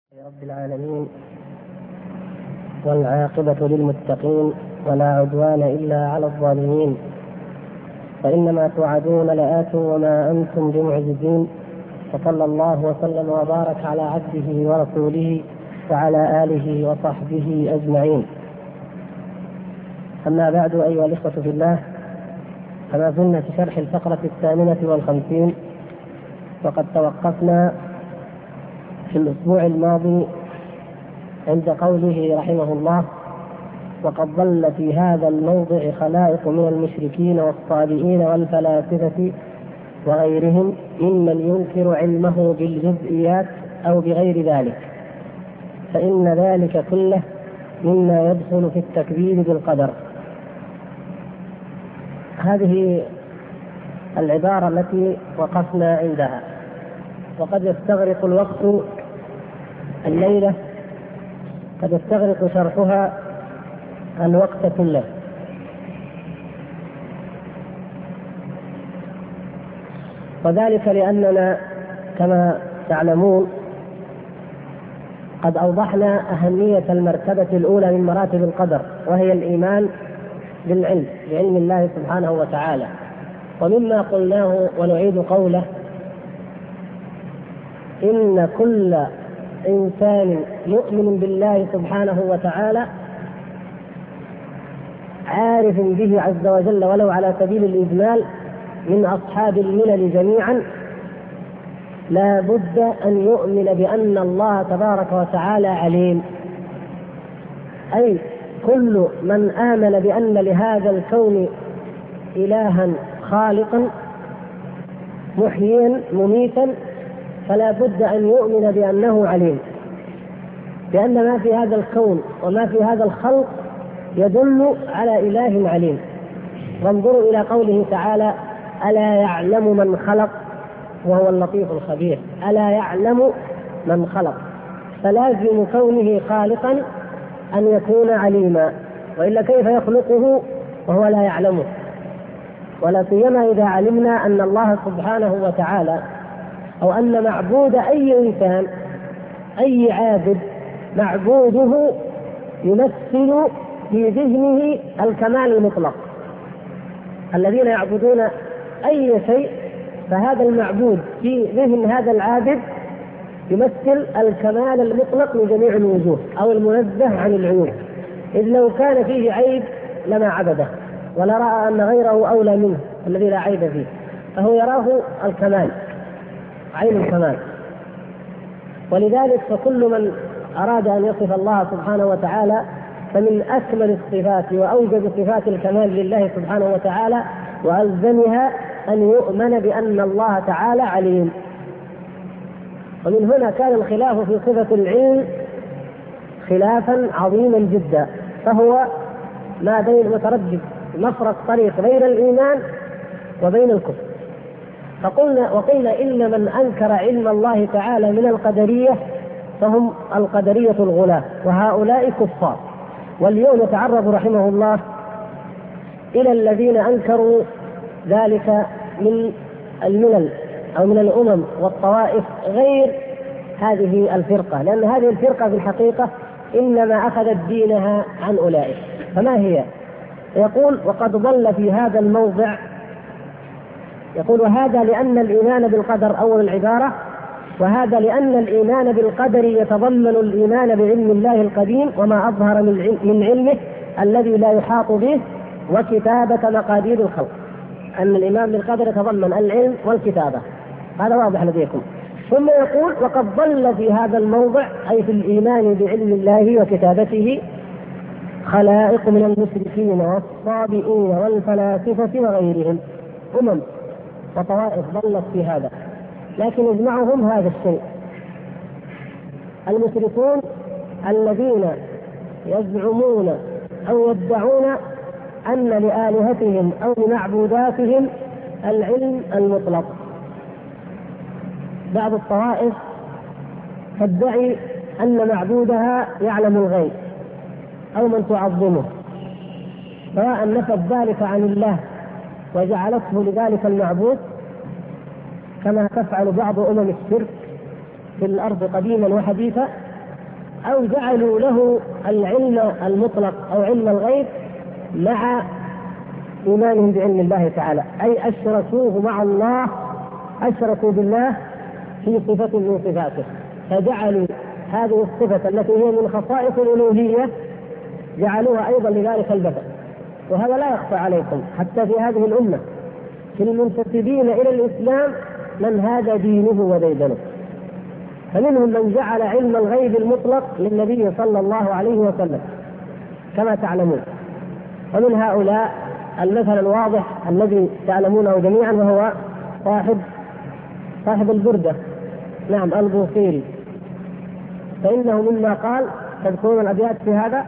رب العالمين، والعاقبة للمتقين، ولا عدوان إلا على الظالمين. فإنما توعدون لآت وما أنتم بمعجزين. وصلى الله وسلم وبارك على عبده ورسوله وعلى آله وصحبه أجمعين. أما بعد، أيها الإخوة في الله، فما زلنا في شرح الفقرة 58، وقد توقفنا في الأسبوع الماضي عند قوله رحمه الله: وقد ضل في هذا الموضع خلائق من المشركين والصابئين والفلاسفة وغيرهم ممن ينكر علمه بالجزئيات أو بغير ذلك، فإن ذلك كله مما يدخل في التكذيب بالقدر. هذه العبارة التي وقفنا عندها، وقد يستغرق الوقت الليلة، قد يستغرق شرحها الوقت كله. وذلك لأننا كما تعلمون قد أوضحنا أهمية المرتبة الأولى من مراتب القدر، وهي الإيمان بعلم الله سبحانه وتعالى. ومما قلناه ونعيد قوله: إن كل إنسان يؤمن بالله سبحانه وتعالى عارف به عز وجل ولو على سبيل الإجمال من أصحاب الملل جميعا لا بد أن يؤمن بأن الله تبارك وتعالى عليم. أي كل من آمن بأن لهذا الكون إلها خالقا محييا مميتا فلا بد أن يؤمن بأنه عليم، لأن ما في هذا الكون وما في هذا الخلق يدل على إله عليم. وانظروا إلى قوله تعالى: ألا يعلم من خلق وهو اللطيف الخبير. ألا يعلم من خلق، فلازم كونه خالقا أن يكون عليما، وإلا كيف يخلقه وهو لا يعلمه؟ ولا سيما إذا علمنا أن الله سبحانه وتعالى، أو أن معبود أي إنسان أي عابد معبوده يمثل في ذهنه الكمال المطلق. الذين يعبدون أي شيء فهذا المعبود في ذهن هذا العابد يمثل الكمال المطلق من جميع الوجوه، أو المنزه عن العيوب، إذ لو كان فيه عيب لما عبده ولا رأى أن غيره أولى منه الذي لا عيب فيه، فهو يراه الكمال، عين الكمال. ولذلك فكل من أراد أن يصف الله سبحانه وتعالى فمن أكمل الصفات وأوجب صفات الكمال لله سبحانه وتعالى وألزمها أن يؤمن بأن الله تعالى عليم. ومن هنا كان الخلاف في صفة العلم خلافا عظيما جدا، فهو ما بين متردد مفرق طريق بين الإيمان وبين الكفر. وقلنا إن من أنكر علم الله تعالى من القدرية فهم القدرية الغلاة، وهؤلاء كفار. واليوم يتعرض رحمه الله إلى الذين أنكروا ذلك من الملل أو من الأمم والطوائف غير هذه الفرقة، لأن هذه الفرقة في الحقيقة إنما أخذت دينها عن أولئك. فما هي؟ يقول: وقد ضل في هذا الموضع. يقول: وهذا لأن الإيمان بالقدر أول العبارة، وهذا لأن الإيمان بالقدر يتضمن الإيمان بعلم الله القديم وما أظهر من علمه الذي لا يحاط به وكتابة مقادير الخلق. أن الإيمان بالقدر يتضمن العلم والكتابة، هذا واضح لديكم. ثم يقول: وقد ضل في هذا الموضع، أي في الإيمان بعلم الله وكتابته، خلائق من المشركين والصابئين والفلاسفة وغيرهم، أمم وطوائف ضلت في هذا، لكن يجمعهم هذا الشيء: المشركون الذين يزعمون أو يدعون أن لآلهتهم أو لمعبوداتهم العلم المطلق. بعض الطوائف تدعي أن معبودها يعلم الغيب أو من تعظمه، سواء نفت ذلك عن الله وجعلته لذلك المعبود، كما تفعل بعض أمم الشرك في الأرض قديما وحديثا، أو جعلوا له العلم المطلق أو علم الغيب مع إيمانهم بعلم الله تعالى، أي أشركوه مع الله، أشركوا بالله في صفة من صفاته، فجعلوا هذه الصفة التي هي من خصائص الألوهية جعلوها أيضا لذلك البشر. وهذا لا يخفى عليكم حتى في هذه الأمة في المنتسبين إلى الإسلام من هذا دينه وديدنه، فمنهم من جعل علم الغيب المطلق للنبي صلى الله عليه وسلم كما تعلمون. ومن هؤلاء المثل الواضح الذي تعلمونه جميعا وهو صاحب البردة، نعم، البوصيري، فإنه مما قال، تذكرون الأبيات في هذا: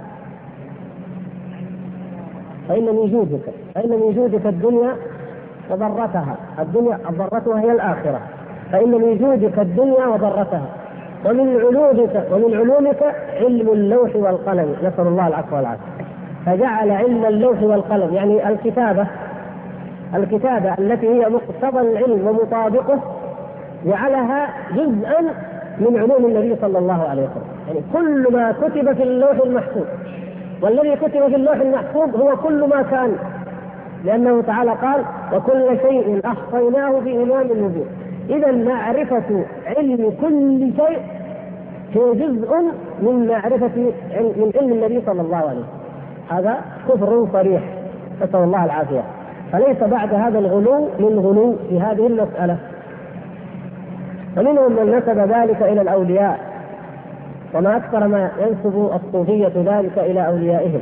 فإن من جودك الدنيا وضرتها، الدنيا ضرتها هي الآخرة، فإن من جودك الدنيا وضرتها، ومن علومك علم اللوح والقلم، نسأل الله العفو والعافية. فجعل علم اللوح والقلم يعني الكتابة التي هي مقتضى العلم ومطابقه، جعلها جزءا من علوم النبي صلى الله عليه وسلم. يعني كل ما كتب في اللوح المحفوظ، والذي كتب في اللوح المحفوظ هو كل ما كان، لأنه تعالى قال: وكل شيء أحصيناه في إمام مبين. إذا معرفة علم كل شيء هو جزء من معرفة من علم النبي صلى الله عليه وسلم. هذا كفر صريح، نسأل الله العافية. فليس بعد هذا الغلو من غلو في هذه المسألة. ومنهم من نسب ذلك إلى الأولياء، وما أكثر ما ينسب الصوفية ذلك إلى أوليائهم.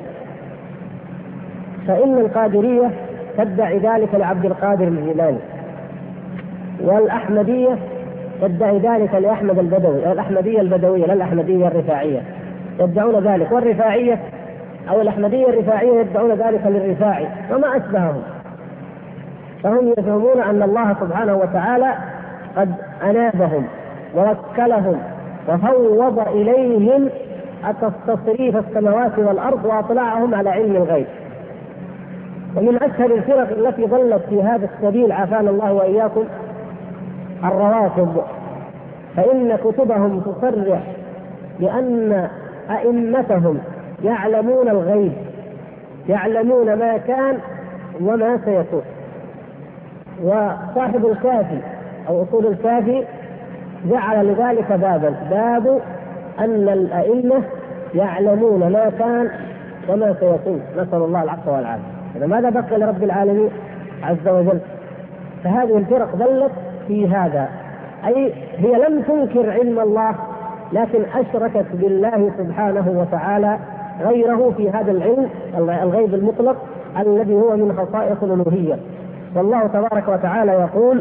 فإن القادرية تدعي ذلك لعبد القادر الجيلاني، والأحمدية تدعي ذلك لأحمد البدوي، الأحمدية البدوية لا الأحمدية الرفاعية، يدعون ذلك. والرفاعية أو الأحمدية الرفاعية يدعون ذلك للرفاعي وما أشبههم. فهم يفهمون أن الله سبحانه وتعالى قد أنابهم ووكلهم وفوض إليهم تصريف السماوات والأرض وأطلعهم على علم الغيب. ومن أشهر الفرق التي ضلت في هذا السبيل عافانا الله وإياكم الروافض، فإن كتبهم تصرح بأن أئمتهم يعلمون الغيب، يعلمون ما كان وما سيكون. وصاحب الكافي أو أصول الكافي جعل لذلك باب أن الأئمة يعلمون ما كان وما سيكون، نسأل الله العفو والعافية. إذا ماذا بقي لرب العالمين عز وجل؟ فهذه الفرق ضلت في هذا، أي هي لم تنكر علم الله، لكن أشركت بالله سبحانه وتعالى غيره في هذا العلم الغيب المطلق الذي هو من خصائص الألوهية. والله تبارك وتعالى يقول: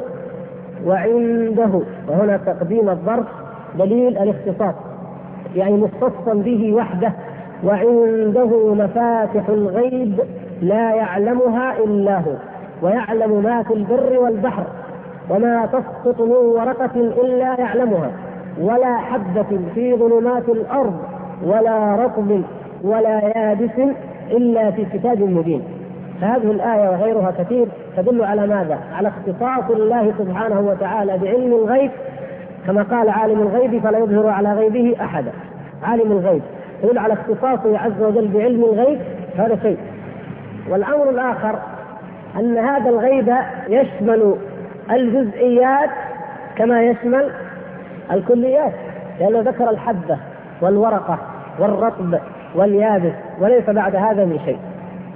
وعنده، وهنا تقديم الظرف دليل الاختصاص، يعني مختصا به وحده. وعنده مفاتح الغيب لا يعلمها إلا هو، ويعلم ما في البر والبحر، وما تسقط من ورقة إلا يعلمها، ولا حبة في ظلمات الأرض ولا رطب ولا يابس إلا في كتاب مبين. فهذه الآية وغيرها كثير تدل على ماذا؟ على اختصاص الله سبحانه وتعالى بعلم الغيب، كما قال: عالم الغيب فلا يظهر على غيبه أحدا. عالم الغيب يدل على اختصاصه عز وجل بعلم الغيب، هذا شيء. والأمر الآخر أن هذا الغيب يشمل الجزئيات كما يشمل الكليات، لأنه ذكر الحبة والورقة والرطب واليابس، وليس بعد هذا من شيء.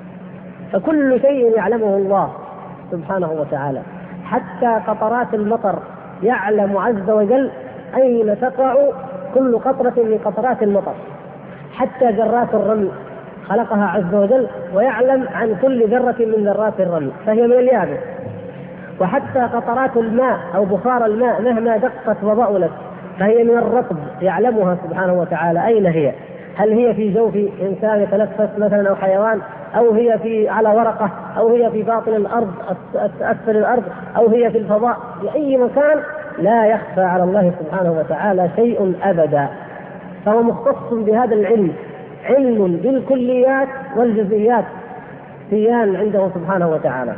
فكل شيء يعلمه الله سبحانه وتعالى، حتى قطرات المطر يعلم عز وجل أين تقع كل قطرة من قطرات المطر، حتى ذرات الرمل خلقها عز وجل ويعلم عن كل ذرة من ذرات الرمل، فهي من اليابس. وحتى قطرات الماء أو بخار الماء مهما دقت وضألت فهي من الرطب، يعلمها سبحانه وتعالى أين هي، هل هي في جوف إنسان يتنفس مثلا أو حيوان، أو هي على ورقة، أو هي في باطن الأرض أسفل الأرض، أو هي في الفضاء، في أي مكان لا يخفى على الله سبحانه وتعالى شيء أبدا. فهو مختص بهذا العلم، علم بالكليات والجزئيات سيان عنده سبحانه وتعالى.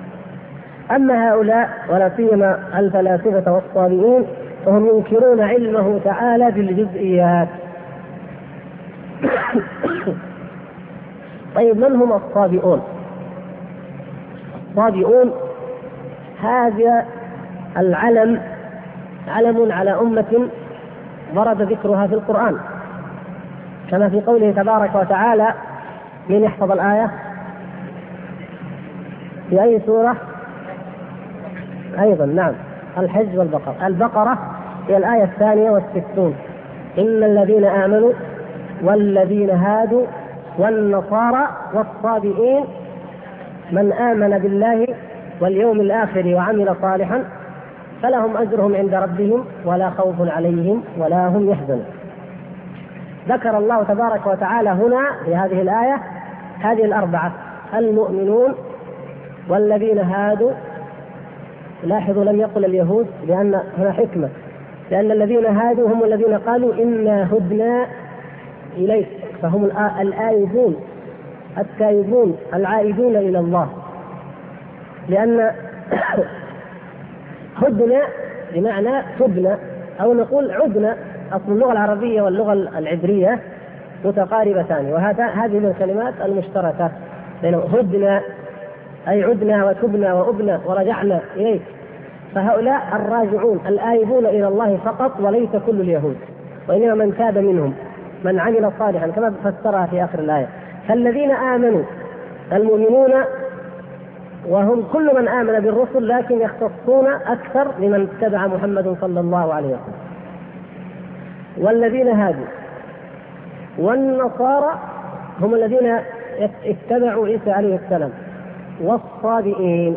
أما هؤلاء ولا سيما الفلاسفة والصابئين فهم ينكرون علمه تعالى بالجزئيات، طيب من هم الصابئون؟ الصابئون هذا العلم علم على أمة ورد ذكرها في القرآن، كما في قوله تبارك وتعالى، من يحفظ الآية في أي سورة؟ أيضا نعم، الحج والبقرة. البقرة هي الآية 62: إن الذين آمنوا والذين هادوا والنصارى والصابئين من آمن بالله واليوم الآخر وعمل صالحا فلهم أجرهم عند ربهم ولا خوف عليهم ولا هم يحزنون. ذكر الله تبارك وتعالى هنا في هذه الآية هذه الأربعة: المؤمنون والذين هادوا. لاحظوا لم يقل اليهود، لأن هنا حكمة، لأن الذين هادوا هم الذين قالوا إنا هدنا إليك، فهم الآيبون التائبون العائدون إلى الله. لأن هدنا بمعنى تبنا، أو نقول عدنا. أصل اللغة العربية واللغة العبرية متقاربتان، وهذه من الكلمات المشتركة بين هدنا أي عدنا وتبنا وأبنا ورجعنا إليك. فهؤلاء الراجعون الآيبون إلى الله فقط، وليس كل اليهود، وإنما من تاب منهم من عمل صالحا، كما فسرها في آخر الآية. فالذين آمنوا المؤمنون، وهم كل من آمن بالرسل، لكن يختصون أكثر لمن اتبع محمد صلى الله عليه وسلم. والذين هادوا والنصارى هم الذين اتبعوا عيسى عليه السلام، والصابئين.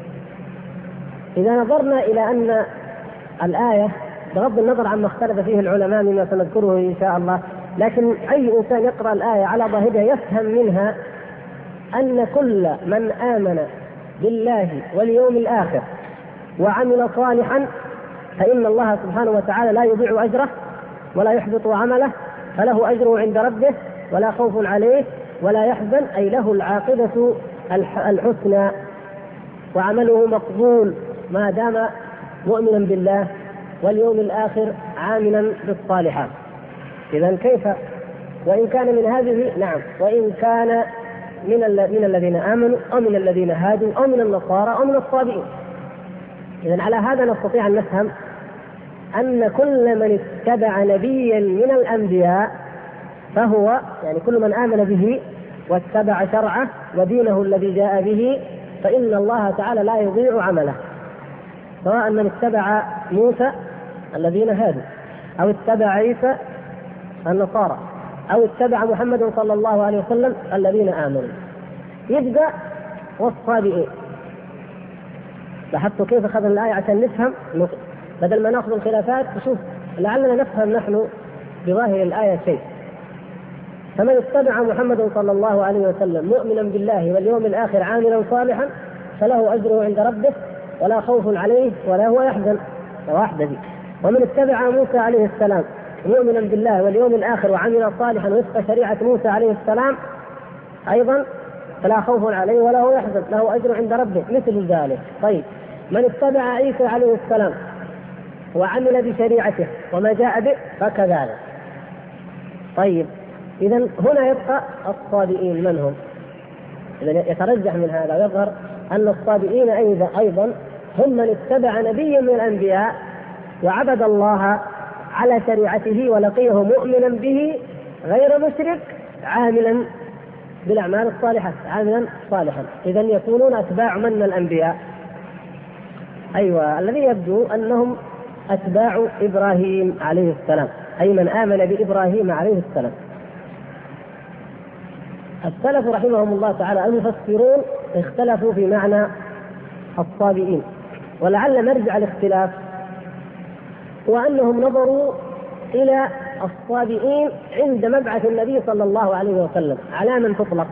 إذا نظرنا إلى أن الآية بغض النظر عما اختلف فيه العلماء مما سنذكره إن شاء الله، لكن أي إنسان يقرأ الآية على ظاهرها يفهم منها أن كل من آمن بالله واليوم الآخر وعمل صالحا فإن الله سبحانه وتعالى لا يضيع أجره ولا يحبط عمله، فله أجره عند ربه ولا خوف عليه ولا يحزن، أي له العاقبة الحسنى وعمله مقبول ما دام مؤمنا بالله واليوم الآخر عاملا بالصالحات. إذن كيف وإن كان من هذه؟ نعم، وإن كان من الذين آمنوا أو من الذين هادوا أو من النصارى أو من الصابئين. إذن على هذا نستطيع أن نفهم أن كل من اتبع نبيا من الأنبياء فهو يعني كل من آمن به واتبع شرعه ودينه الذي جاء به فإن الله تعالى لا يضيع عمله، سواء من اتبع موسى الذين هادوا أو اتبع عيسى النصارى أو اتبع محمد صلى الله عليه وسلم الذين آمنوا. يبدأ والصابئين. لاحظتوا كيف أخذنا الآية عشان نفهم، بدل ما نأخذ الخلافات نشوف لعلنا نفهم نحن بظاهر الآية شيء. فمن اتبع محمد صلى الله عليه وسلم مؤمنا بالله واليوم الآخر عاملا صالحا فله أجره عند ربه ولا خوف عليه ولا هو يحزن. واحدة دي. ومن اتبع موسى عليه السلام مؤمنا بالله واليوم الآخر وعمل صالحا وفق شريعة موسى عليه السلام أيضا فلا خوف عليه ولا هو يحزن، له أجر عند ربه مثل ذلك. طيب، من اتبع عيسى عليه السلام وعمل بشريعته وما جاء به فكذلك. طيب، إذن هنا يبقى الصابئين من هم؟ إذن يترجح من هذا ويظهر أن الصابئين أيضا هم من اتبع نبيا من الأنبياء وعبد الله على شريعته ولقيه مؤمنا به غير مشرك عاملا بالأعمال الصالحة عاملا صالحا. إذن يكونون أتباع من الأنبياء؟ أيوة، الذي يبدو أنهم أتباع إبراهيم عليه السلام، أي من آمن بإبراهيم عليه السلام. السلف رحمهم الله تعالى المفسرون اختلفوا في معنى الصابئين، ولعل مرجع الاختلاف وأنهم نظروا إلى الصابئين عند مبعث النبي صلى الله عليه وسلم على من تطلق،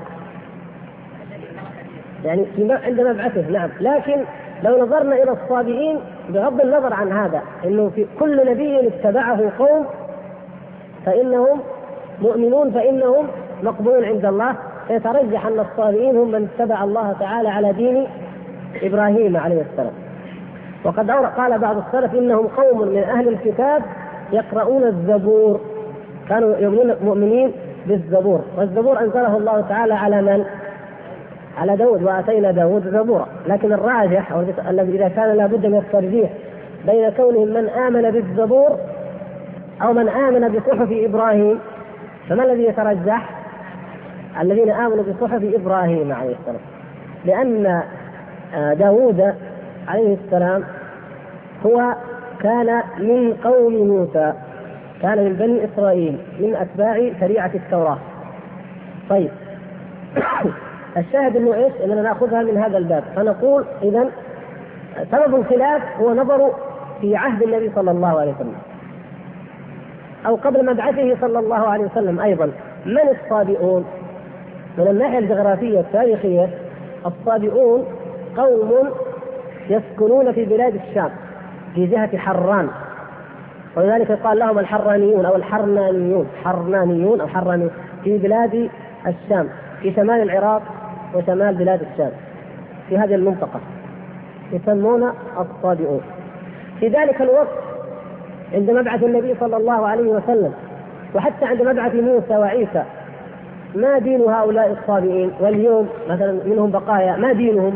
يعني عند مبعثه. نعم، لكن لو نظرنا إلى الصابئين بغض النظر عن هذا إنه في كل نبي اتبعه قوم فإنهم مؤمنون فإنهم مقبول عند الله، فيترجح أن الصابئين هم من اتبع الله تعالى على دين إبراهيم عليه السلام. وقد قال بعض السلف إنهم قوم من أهل الكتاب يقرؤون الزبور، كانوا يؤمنون مؤمنين بالزبور، والزبور أنزله الله تعالى على من؟ على داود، وآتينا داود زبورا. لكن الراجح الذي إذا كان لابد من الترجيح بين كونهم من آمن بالزبور أو من آمن بصحف إبراهيم، فما الذي يترجح؟ الذين آمنوا بصحف إبراهيم عليه السلام، لأن داود عليه السلام هو كان من قوم موسى، كان من بني إسرائيل من أتباع شريعة التوراة. طيب الشاهد انه ايش؟ اننا ناخذها من هذا الباب، فنقول اذا سبب الخلاف هو نظر في عهد النبي صلى الله عليه وسلم او قبل مبعثه صلى الله عليه وسلم. ايضا من الصابئون؟ من الناحيه الجغرافيه التاريخيه الصابئون قوم يسكنون في بلاد الشام في جهه حران، ولذلك يقال لهم الحرانيون او الحرنانيون، حرنانيون او حرانيون في بلاد الشام في شمال العراق وشمال بلاد الشام، في هذه المنطقة يسمون الصابئون. في ذلك الوقت عند مبعث النبي صلى الله عليه وسلم وحتى عند مبعث موسى وعيسى ما دين هؤلاء الصابئين؟ واليوم مثلا منهم بقايا، ما دينهم؟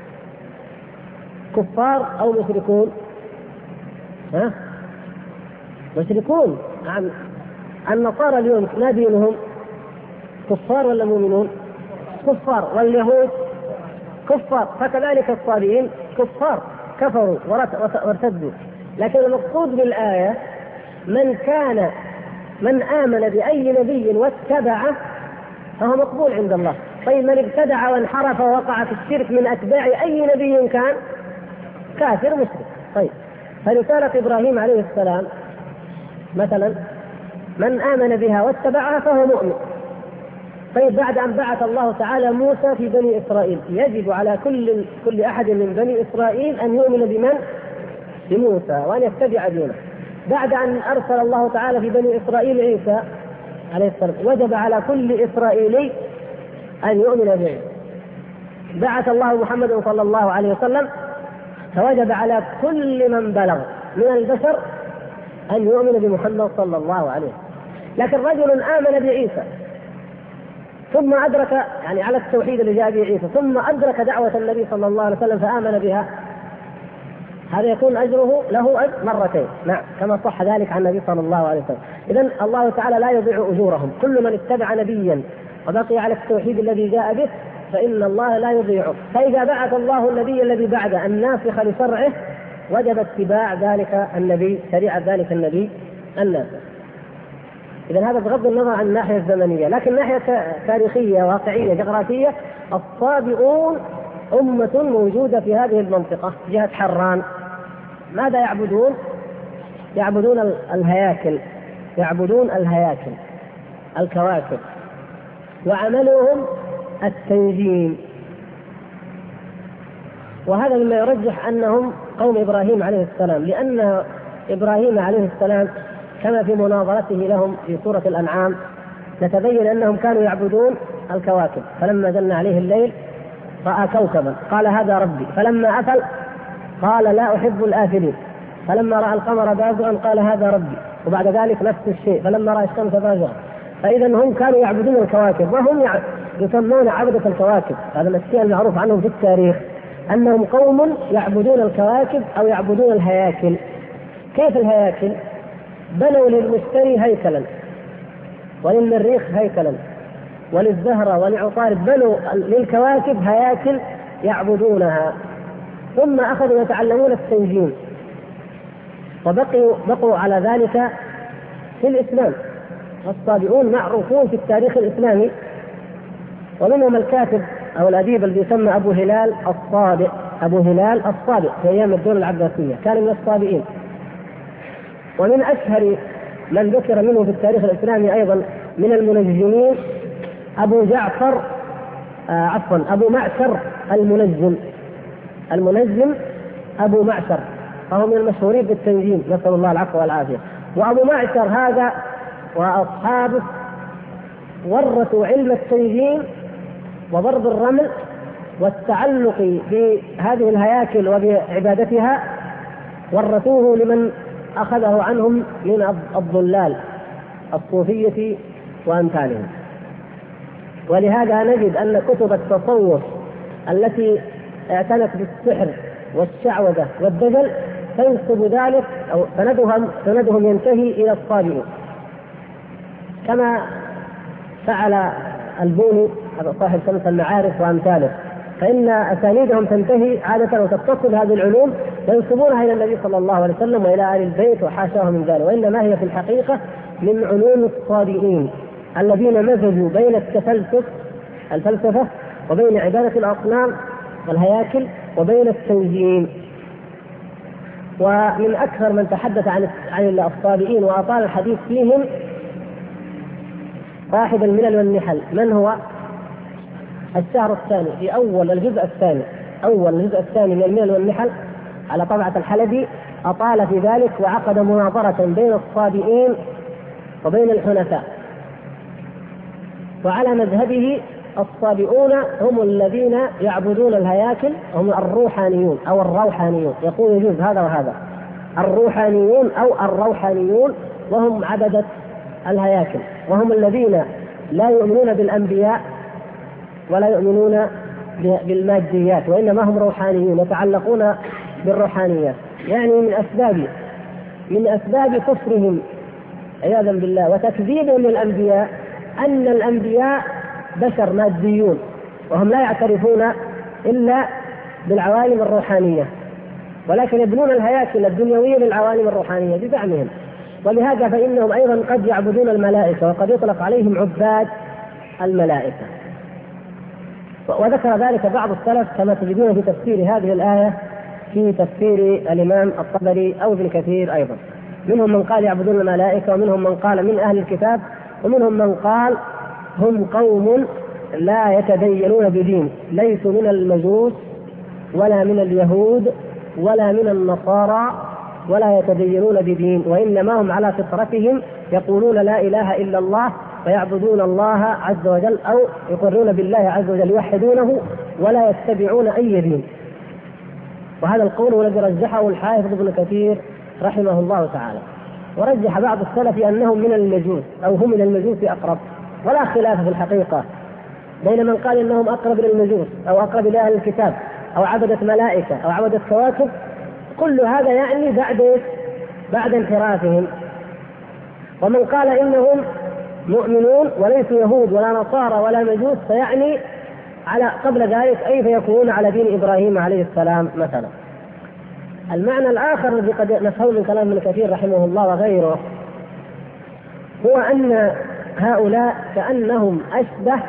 كفار أو مشركون؟ مشركون. النصارى اليوم ما دينهم؟ كفار ولا مؤمنون؟ كفار. واليهود كفار، فكذلك الصابئين كفار، كفروا وارتدوا. لكن المقصود بالآية من آمن بأي نبي واتبعه فهو مقبول عند الله. طيب من ابتدع وانحرف ووقع في الشرك من أتباع أي نبي كان كافر مشرك. طيب فرسالة إبراهيم عليه السلام مثلا من آمن بها واتبعها فهو مؤمن. طيب بعد أن بعث الله تعالى موسى في بني إسرائيل يجب على كل أحد من بني إسرائيل أن يؤمن بمن؟ بموسى وأن يتبع دينه. بعد أن أرسل الله تعالى في بني إسرائيل عيسى عليه السلام وجب على كل إسرائيلي أن يؤمن به. بعث الله محمد صلى الله عليه وسلم فوجب على كل من بلغ من البشر أن يؤمن بمحمد صلى الله عليه وسلم. لكن رجل آمن بعيسى ثم أدرك يعني على التوحيد اللي جاء به عيسى ثم أدرك دعوة النبي صلى الله عليه وسلم فآمن بها، هذا يكون أجره له أجر مرتين، نعم كما صح ذلك عن النبي صلى الله عليه وسلم. إذن الله تعالى لا يضيع أجورهم، كل من اتبع نبيا وبقي على التوحيد الذي جاء به فإن الله لا يضيعه. فإذا بعث الله النبي الذي بعد الناسخ لشرعه وجب اتباع ذلك النبي، شريعة ذلك النبي الناسخ. إذن هذا بغض النظر عن الناحية الزمنية، لكن ناحية تاريخية واقعية جغرافية الصابئون أمة موجودة في هذه المنطقة جهة حران. ماذا يعبدون؟ يعبدون الهياكل، يعبدون الهياكل الكواكب، وعملهم التنجيم. وهذا مما يرجح أنهم قوم إبراهيم عليه السلام، لأن إبراهيم عليه السلام كما في مناظرته لهم في سورة الأنعام نتبين أنهم كانوا يعبدون الكواكب. فلما جن عليه الليل رأى كوكبا قال هذا ربي، فلما أفل قال لا أحب الآفلين، فلما رأى القمر بازغا قال هذا ربي، وبعد ذلك نفس الشيء فلما رأى الشمس بازغا. فإذا هم كانوا يعبدون الكواكب وهم يسمون عبدة الكواكب. هذا الشيء المعروف عنهم في التاريخ أنهم قوم يعبدون الكواكب أو يعبدون الهياكل. كيف الهياكل؟ بنوا للمشتري هيكلا وللمريخ هيكلا وللزهرة ولعطارد، بنوا للكواكب هياكل يعبدونها، ثم أخذوا يتعلمون التنجيم وبقوا على ذلك في الإسلام. الصابئون معروفون في التاريخ الإسلامي، ومنهم الكاتب أو الأديب الذي يسمى أبو هلال الصابئ، أبو هلال الصابئ في أيام الدولة العباسية كان من الصابئين. ومن أشهر من ذكر منه في التاريخ الإسلامي أيضا من المنجمين أبو معشر المنجم أبو معشر، فهو من المشهورين بالتنجيم، نسأل الله العفو والعافية. وأبو معشر هذا وأصحابه ورثوا علم التنجيم وضرب الرمل والتعلق بهذه الهياكل وبعبادتها، ورثوه لمن أخذه عنهم من الضلال الصوفية وأمثالهم. ولهذا نجد أن كتب التصوف التي اعتنت بالسحر والشعوذة والدجل تنسب ذلك أو سندهم ينتهي إلى الصابئين، كما فعل البوني صاحب شمس المعارف وأمثاله، فإن أسانيدهم تنتهي عادة وتتصل هذه العلوم وينسبونها إلى النبي صلى الله عليه وسلم وإلى آل البيت وحاشاه من ذلك، وإنما هي في الحقيقة من علوم الصابئين الذين مزجوا بين الفلسفة وبين عبادة الأصنام والهياكل وبين التنجيم. ومن أكثر من تحدث عن الصابئين وأطال الحديث فيهم صاحب الملل والنحل. من هو؟ الشهر الثاني في أول الجزء الثاني من الملل والنحل على طبعة الحلبي أطال في ذلك وعقد مناظرة بين الصابئين وبين الحنفاء. وعلى مذهبه الصابئون هم الذين يعبدون الهياكل، هم الروحانيون أو الروحانيون، يقول يجوز هذا وهذا، الروحانيون أو الروحانيون، وهم عبدة الهياكل، وهم الذين لا يؤمنون بالأنبياء ولا يؤمنون بالماديات، وإنما هم روحانيون يتعلقون بالروحانيات. يعني من أسباب كفرهم عياذا بالله وتكذيبهم للأنبياء أن الأنبياء بشر ماديون، وهم لا يعترفون إلا بالعوالم الروحانية، ولكن يبنون الهياكل الدنيوية للعوالم الروحانية بزعمهم. ولهذا فإنهم أيضا قد يعبدون الملائكة، وقد يطلق عليهم عباد الملائكة. وذكر ذلك بعض السلف كما تجدون في تفسير هذه الآية في تفسير الإمام الطبري أو ابن كثير أيضا. منهم من قال يعبدون الملائكة، ومنهم من قال من أهل الكتاب، ومنهم من قال هم قوم لا يتدينون بدين، ليسوا من المجوس ولا من اليهود ولا من النصارى، ولا يتدينون بدين، وإنما هم على فطرتهم يقولون لا إله إلا الله فيعبدون الله عز وجل، أو يقرون بالله عز وجل يوحدونه ولا يتبعون أي دين. وهذا القول هو الذي رجحه الحافظ ابن كثير رحمه الله تعالى. ورجح بعض السلف أنهم من المجوس أو هم من المجوس أقرب، ولا خلاف في الحقيقة بين من قال إنهم أقرب إلى المجوس أو أقرب إلى أهل الكتاب أو عبدة ملائكة أو عبدة كواكب. كل هذا يعني بعد انحرافهم. ومن قال إنهم مؤمنون وليسوا يهود ولا نصارى ولا مجوس فيعني على قبل ذلك أي فيكونون على دين إبراهيم عليه السلام مثلا. المعنى الآخر الذي قد نفهم من كلام ابن كثير رحمه الله وغيره هو أن هؤلاء كأنهم أشبه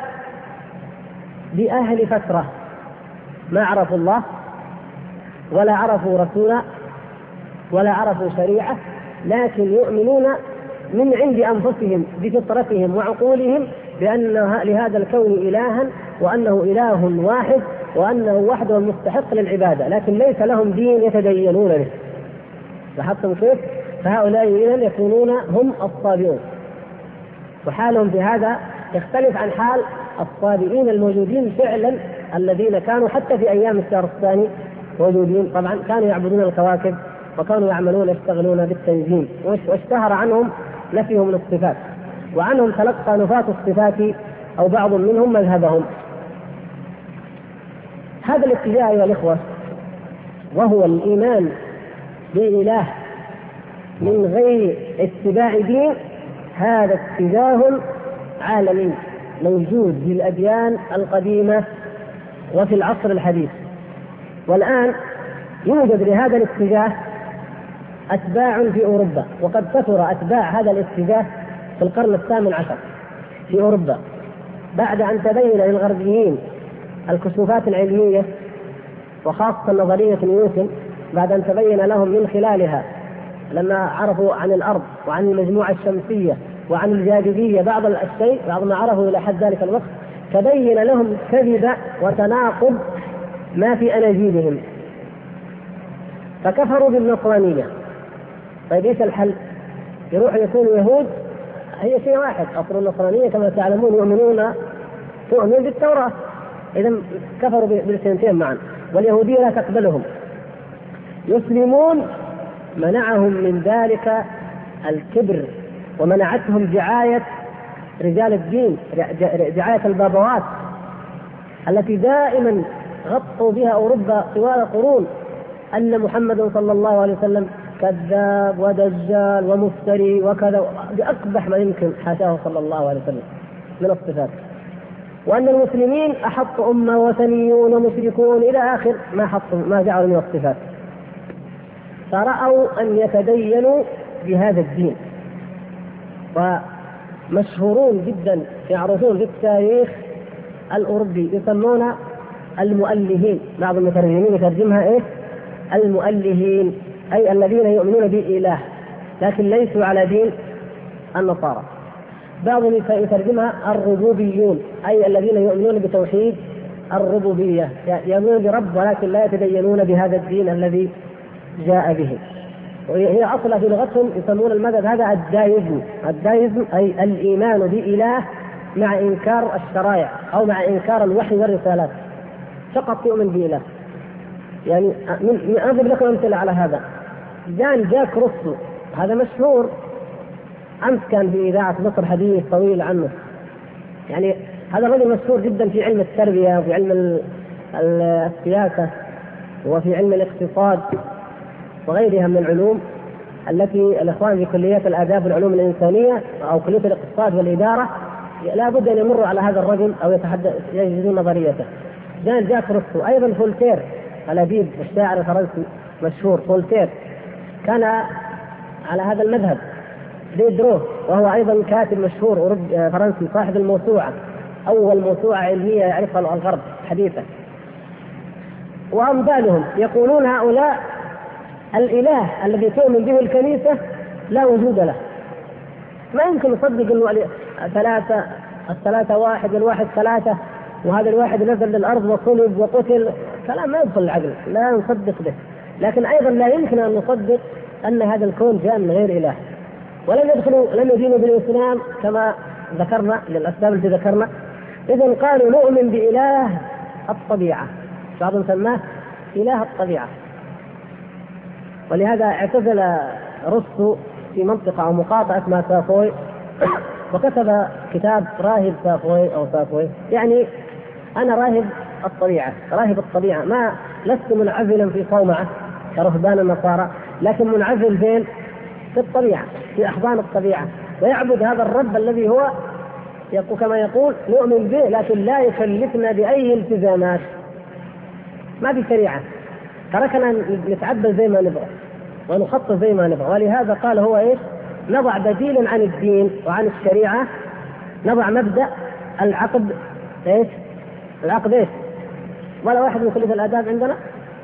بأهل فترة ما عرفوا الله ولا عرفوا رسولا ولا عرفوا شريعة، لكن يؤمنون من عند أنفسهم بفطرتهم وعقولهم بأن لهذا الكون إلها، وأنه إله واحد، وأنه وحده المستحق للعبادة، لكن ليس لهم دين يتدينون به. لاحظتم كيف؟ فهؤلاء إذن يكونون هم الصابئون، وحالهم بهذا يختلف عن حال الصابئين الموجودين فعلا الذين كانوا حتى في أيام الشهر الثاني موجودين. طبعا كانوا يعبدون الكواكب وكانوا يشتغلون بالتنجيم، واشتهر عنهم نفيهم من الصفات، وعنهم تلقى نفاة الصفات أو بعض منهم مذهبهم. هذا الاتجاه أيها الإخوة وهو الإيمان بإله من غير اتباع دين، هذا اتجاه عالمي موجود في الأديان القديمة وفي العصر الحديث. والآن يوجد لهذا الاتجاه أتباع في أوروبا، وقد كثر أتباع هذا الاتجاه في القرن الثامن عشر في أوروبا، بعد أن تبين للغربيين الكشوفات العلمية وخاصة نظرية نيوتن، بعد أن تبين لهم من خلالها لما عرفوا عن الأرض وعن المجموعة الشمسية وعن الجاذبية بعض الشيء، بعض ما عرفوا إلى حد ذلك الوقت، تبين لهم كذب وتناقض ما في أناجيلهم فكفروا بالنصرانية. طيب ايش الحل؟ يروح يكونوا يهود؟ هي شيء واحد، أصل النصرانية كما تعلمون تؤمن بالتوراة، إذا كفروا بالسنتين معا، واليهودية لا تقبلهم. يسلمون منعهم من ذلك الكبر، ومنعتهم دعاية رجال الدين، رعاية البابوات التي دائما غطوا بها أوروبا طوال قرون أن محمد صلى الله عليه وسلم كذاب ودجال ومفتري وكذا بأقبح ما يمكن حاشاه صلى الله عليه وسلم من الصفات، وأن المسلمين أحط أمة وثنيون ومشركون إلى آخر ما جعلوا من الصفات. فرأوا أن يتدينوا بهذا الدين، ومشهورون جدا يعرفون في التاريخ الأوروبي يسمون المؤلهين، بعض المترجمين يترجمها إيه؟ المؤلهين، أي الذين يؤمنون بإله لكن ليسوا على دين النصارى. بعضهم يترجمها الربوبيون، أي الذين يؤمنون بتوحيد الربوبية، يؤمنون برب ولكن لا يتدينون بهذا الدين الذي جاء به. وهي أصلا في لغتهم يسمون المذهب هذا الدايزم. الدايزم أي الإيمان بإله مع إنكار الشرائع أو مع إنكار الوحي والرسالات، فقط يؤمن بإله. يعني أضرب لكم أمثلة على هذا. جاك روسو، هذا مشهور، أمس كان في إذاعة مصر حديث طويل عنه. يعني هذا الرجل مشهور جدا في علم التربية وفي علم السياسة وفي علم الاقتصاد وغيرها من العلوم التي الإخوان في كليات الآداب والعلوم الإنسانية أو كلية الاقتصاد والإدارة لا بد أن يمروا على هذا الرجل أو يجدون نظريته. جاك روسو. أيضا فولتير الأديب الشاعر الفرنسي مشهور، فولتير كان على هذا المذهب. ديدرو وهو أيضا كاتب مشهور فرنسي صاحب الموسوعة، أول موسوعة علمية يعرفها الغرب حديثا. وأمثالهم يقولون هؤلاء الإله الذي تؤمن به الكنيسة لا وجود له، ما يمكن نصدق أنه الثلاثة واحد والواحد ثلاثة وهذا الواحد نزل للأرض وصلب وقتل، كلام ما يدخل العقل، لا نصدق به. لكن أيضا لا يمكن أن نصدق أن هذا الكون جاء من غير إله، لم يدينوا بالإسلام كما ذكرنا للأسباب التي ذكرنا. إذن قالوا نؤمن بإله الطبيعة، بعضهم سماه إله الطبيعة. ولهذا اعتزل روسو في منطقة أو مقاطعة اسمها سافوي، وكتب كتاب راهب سافوي أو سافوي، يعني أنا راهب الطبيعة، راهب الطبيعة، ما لست منعزلا في صومعة كرهبان النصارى، لكن منعزل فين؟ في الطبيعة، في أحضان الطبيعة، ويعبد هذا الرب الذي هو كما يقول نؤمن به لكن لا يكلفنا بأي التزامات، ما في شريعة، تركنا نتعبد زي ما نبغى ونخطط زي ما نبغى. ولهذا قال هو إيش؟ نضع بديلا عن الدين وعن الشريعة، نضع مبدأ العقد. إيش العقد؟ إيش ولا واحد من كلية الآداب عندنا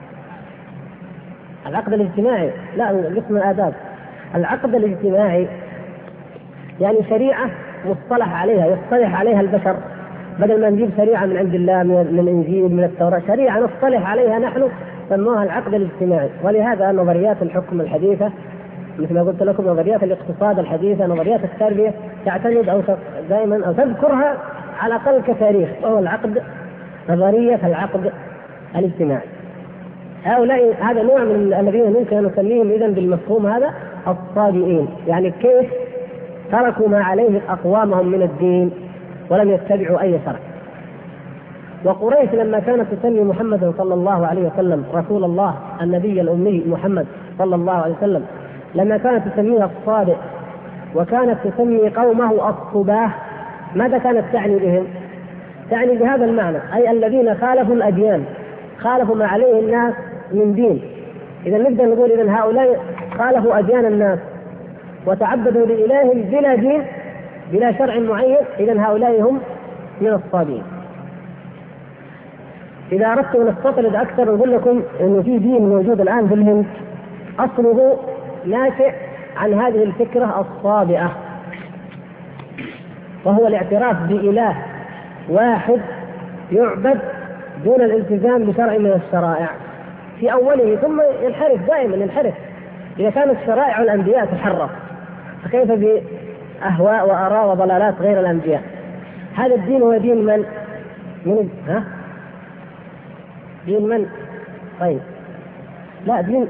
العقد الاجتماعي، لا قسم الآداب. العقد الاجتماعي يعني شريعة مصطلح عليها، يصطلح عليها البشر، بدل ما نجيب شريعة من عند الله من الإنجيل من التوراة، شريعة نصطلح عليها نحن، سموها العقد الاجتماعي. ولهذا نظريات الحكم الحديثة مثل ما قلت لكم، نظريات الاقتصاد الحديثة، نظريات التربية، تعتمد أو دائما أو تذكرها على الأقل كتاريخ، وهو العقد، نظرية العقد الاجتماعي. هؤلاء هذا نوع من الذين ممكن أن نسميهم إذن بالمفهوم هذا الصابئين، يعني كيف تركوا ما عليه أقوامهم من الدين ولم يتبعوا أي شرع. وقريش لما كانت تسمي محمد صلى الله عليه وسلم رسول الله النبي الأمي محمد صلى الله عليه وسلم، لما كانت تسميه الصابئ وكانت تسمي قومه الصباه، ماذا كانت تعني بهم؟ تعني بهذا المعنى، أي الذين خالفوا الأديان، خالفوا ما عليه الناس من دين. إذا نبدأ نقول إذن هؤلاء خالفوا أديان الناس وتعبدوا لإله بلا دين بلا شرع معين، إذن هؤلاء هم من الصابئين. إذا أردت أن نستطرد أكثر نقول لكم أنه في دين موجود الآن في الهند أصله ناشئ عن هذه الفكرة الصابئة، وهو الاعتراف بإله واحد يعبد دون الالتزام بشرع من الشرائع في أوله، ثم ينحرف، دائما ينحرف. إذا كانت شرائع الأنبياء تحرف فكيف بأهواء وآراء وضلالات غير الأنبياء؟ هذا الدين هو دين من؟ دين من؟ طيب لا، دين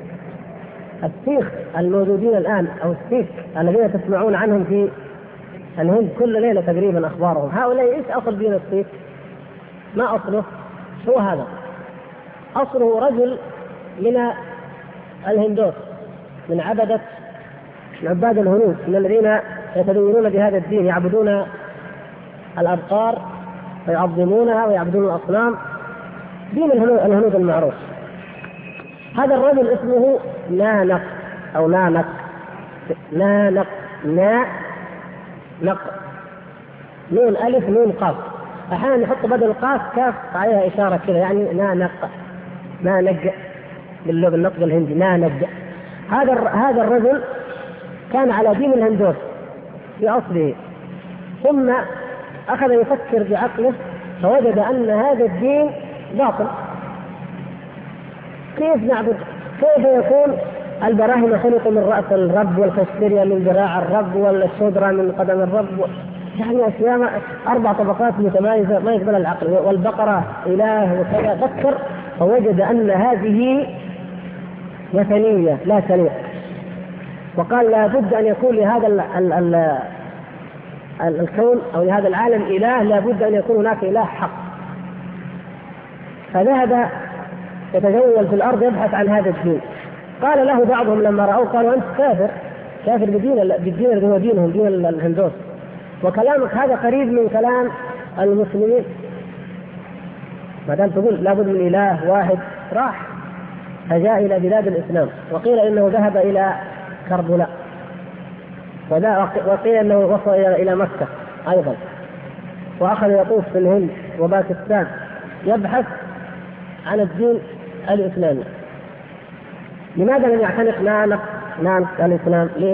السيخ الموجودين الآن، أو السيخ الذين تسمعون عنهم في الهند كل ليلة تقريبا أخبارهم. هؤلاء إيش أصل دين الصيت؟ ما أصله؟ شو هذا؟ أصله رجل من الهندوس، من عباد الهنود، من الذين يتدينون بهذا الدين، يعبدون الأبقار ويعظمونها ويعبدون الأصنام، دين الهنود المعروف. هذا الرجل اسمه نانق أو نانق، نون ألف نون قاف، أحيانا يحط بدل القاف كاف عليها إشارة كذا، يعني نانق باللغة النطق الهندي نانق. هذا الرجل كان على دين الهندوس في أصله، ثم أخذ يفكر بعقله فوجد أن هذا الدين باطل. كيف نعبد؟ كيف يكون البراهمة خلقوا من رأس الرب، والخشترية من ذراع الرب، والشودرة من قدم الرب، يعني أشياء 4 طبقات متمايزة ما يقبل العقل، والبقرة إله وكذا. فكر فوجد أن هذه وثنية لا تليق، وقال لا بد أن يكون لهذا الكون أو لهذا العالم إله، لا بد أن يكون هناك إله حق. فذهب يتجول في الأرض يبحث عن هذا الدين. قال له بعضهم لما رأوه قالوا أنت كافر بالدين الذي هو دينهم، دين الهندوس، وكلامك هذا قريب من كلام المسلمين. ما دام تقول لابد من إله واحد، راح فجاء إلى بلاد الإسلام، وقيل إنه ذهب إلى كربلاء، وقيل أنه وصل إلى مكة أيضا، وأخذ يطوف في الهند وباكستان يبحث عن الدين الإسلامي. لماذا لم يعتنق نانق الإسلام؟ ليش؟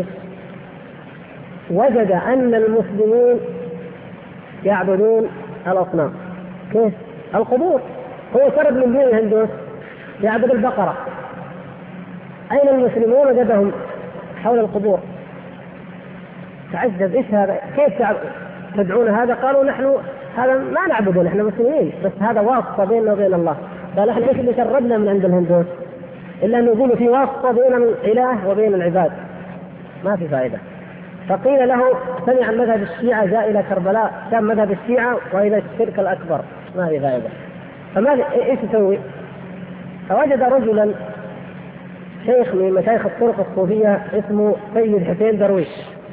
وجد أن المسلمين يعبدون الأصنام. كيف؟ القبور. هو سرد من دين الهندوس يعبد البقرة. أين المسلمون؟ وجدهم حول القبور. تعجب، إيش هذا؟ كيف تدعون هذا؟ قالوا نحن هذا ما نعبده، نحن مسلمين، بس هذا واسطة بيننا وبين الله. قال احنا ايش اللي شردنا من عند الهندوس؟ إلا أن نقول في واسطة بين الإله وبين العباد، ما في فائدة. فقيل له سمع عن مذهب الشيعة جاء إلى كربلاء، كان مذهب الشيعة وإلى الشرك الأكبر، ما في فائدة. فماذا إيش يسوي؟ فوجد رجلا شيخ من مشايخ الطرق الصوفية اسمه سيد حسين درويش.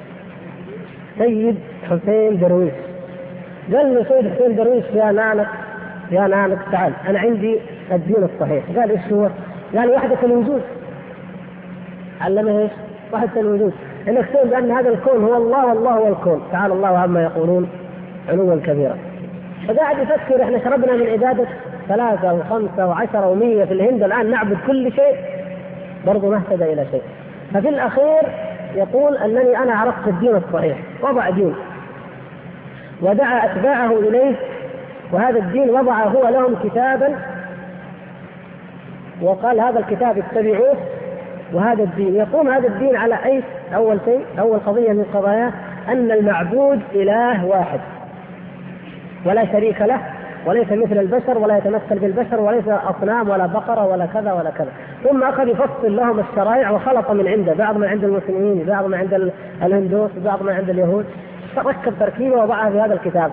قال له سيد حسين درويش يا نانق تعال، أنا عندي الدين الصحيح. قال إيش هو؟ قال وحدة الوجود. علمه إيش؟ وحدة الوجود، إنك تقول بأن هذا الكون هو الله والله هو الكون، تعالى الله عما يقولون علوا كبيرا. فقاعد يفكر احنا شربنا من عبادة 3 و5 و10 و100 في الهند، الآن نعبد كل شيء، برضو ما اهتدى إلى شيء. ففي الأخير يقول أنني أنا عرفت الدين الصحيح، وضع دين ودعا أتباعه إليه، وهذا الدين وضع هو لهم كتابا وقال هذا الكتاب اتبعوه، وهذا الدين يقوم هذا الدين على أي أول شيء، أول قضية من قضاياه أن المعبود إله واحد ولا شريك له، وليس مثل البشر ولا يتمثل بالبشر، وليس أصنام ولا بقرة ولا كذا ولا كذا. ثم أخذ يفصل لهم الشرائع وخلط من عنده، بعض ما عند المسلمين، بعض ما عند الهندوس، بعض ما عند اليهود، ركب تركيبه وضعها في هذا الكتاب.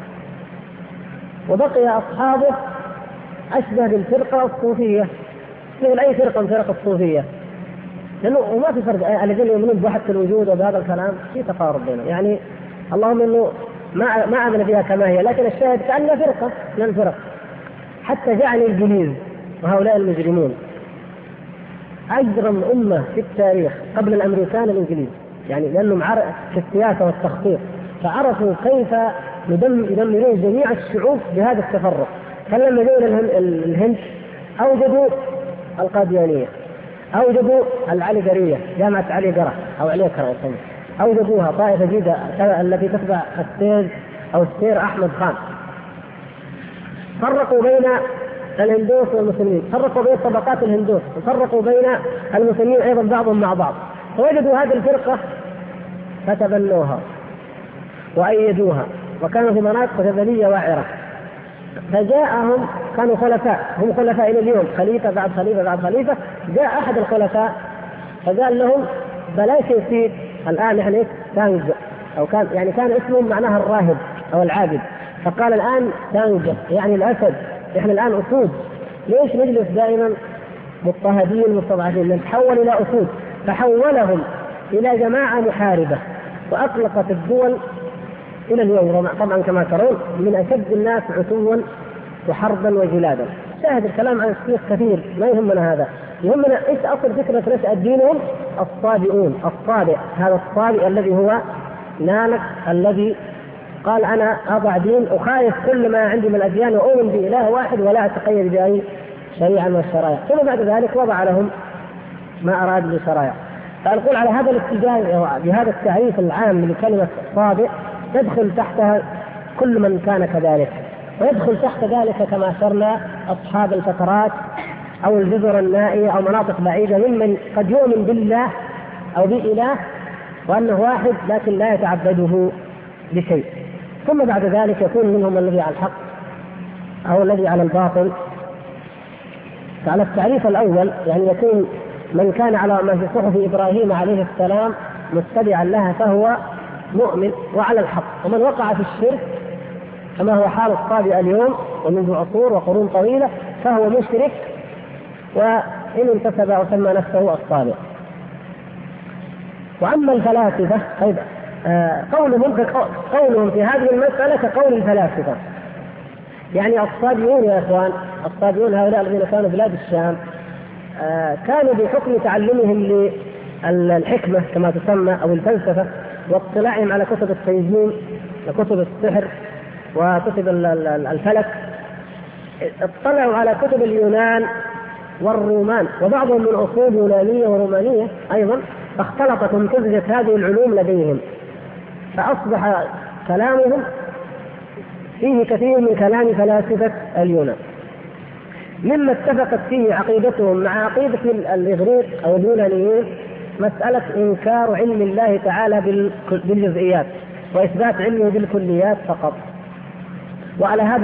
وبقي أصحابه أشبه بالفرقة الصوفية، مثل أي فرقة من فرق الصوفية، لأنه ما في فرق. الذين يؤمنون بوحدة الوجود وبهذا الكلام في تقارب بينهم، يعني اللهم إنه ما آمن بها كما هي، لكن الشاهد كأنها فرقة من الفرق. حتى جعل الإنجليز وهؤلاء المجرمون أجرم أمة في التاريخ قبل الأمريكان الإنجليز، يعني لأنهم في السياسة والتخطيط، فعرفوا كيف يدمرون جميع الشعوب بهذا التفرق. فلما جاءوا الهند أوجدوا القاديانية، أوجدوا العليقرية، جامعة عليقرة أو عليقرة، أوجدوها طائفة جديدة التي تتبع السير أحمد خان. فرقوا بين الهندوس والمسلمين، فرقوا بين طبقات الهندوس، وفرقوا بين المسلمين أيضا بعضهم مع بعض. فوجدوا هذه الفرقة فتبنوها وأيدوها، وكانوا في مناطق جبلية وعرة. فجاءهم، كانوا خلفاء، هم خلفاء إلى اليوم، خليفة بعد خليفة بعد خليفة. جاء أحد الخلفاء فقال لهم بلاش يصير الآن نحن أو كان اسمهم معناها الراهب أو العابد، فقال الآن تنجح يعني الأسد، إحنا الآن أسود، ليش نجلس دائما مضطهدين مستضعفين؟ نتحول إلى أسود. فحولهم إلى جماعة محاربة، وأطلقت الدول إلى اليوم طبعا كما ترون من أشد الناس عتوا وحربا وجلادا. شاهد الكلام عن الشيوخ كثير، ما يهمنا هذا، يهمنا ايش اصل فكره نشأة دينهم؟ الصابئون، الصابئ، هذا الصابئ الذي هو نانك الذي قال انا اضع دين اخالف كل ما عندي من الاديان واؤمن باله واحد ولا اتقيد باي شريعه من الشرائع، ثم بعد ذلك وضع لهم ما اراد بالشرائع. فنقول على هذا الاتجاه بهذا التعريف العام لكلمه صابئ يدخل تحتها كل من كان كذلك، ويدخل تحت ذلك كما أشرنا أصحاب الفترات أو الجزر النائية أو مناطق بعيدة ممن قد يؤمن بالله أو بإله وأنه واحد لكن لا يتعبده بشيء، ثم بعد ذلك يكون منهم الذي على الحق أو الذي على الباطل. فعلى التعريف الأول يعني يكون من كان على ما في صحف إبراهيم عليه السلام متبعا لها فهو مؤمن وعلى الحق، ومن وقع في الشرك كما هو حال الصابئ اليوم ومنذ عصور وقرون طويلة فهو مشرك، وإن انتسب وسمى نفسه الصابئ. وأما الفلاسفة قولهم في هذه المسألة كقول الفلاسفة، يعني الصابئون يا إخوان، الصابئون هؤلاء الذين كانوا بلاد الشام كانوا بحكم تعلمهم للحكمة كما تسمى أو الفلسفة واطلاعهم على كتب التنجيم وكتب السحر وكتب الفلك، اطلعوا على كتب اليونان والرومان وبعضهم من أصول يونانية ورومانية أيضا، فاختلطت وامتزجت هذه العلوم لديهم، فأصبح كلامهم فيه كثير من كلام فلاسفة اليونان، مما اتفقت فيه عقيدتهم مع عقيدة الإغريق أو اليونانيين مسألة إنكار علم الله تعالى بالجزئيات وإثبات علمه بالكليات فقط. وعلى هذا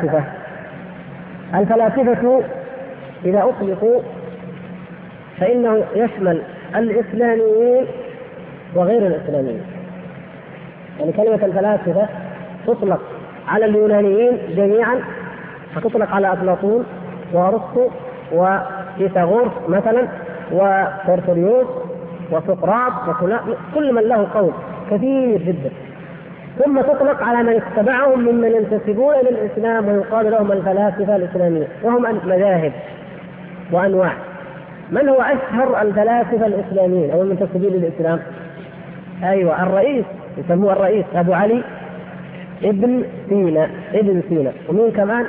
الفلاسفة إذا أطلقوا فإنه يشمل الإسلاميين وغير الإسلاميين، يعني كلمة الفلاسفة تطلق على اليونانيين جميعا، فتطلق على أفلاطون وأرسطو وفيثاغورس مثلا وبرتوليوس وسقراط وكل من له قول كثير جدا، ثم تطلق على من اتبعهم ممن ينتسبون الى الاسلام ويقال لهم الفلاسفه الاسلاميين، وهم مذاهب وانواع. من هو اشهر الفلاسفه الاسلاميين او المنتسبين للاسلام؟ ايوه الرئيس، يسموه الرئيس ابو علي ابن سينا. ومين كمان؟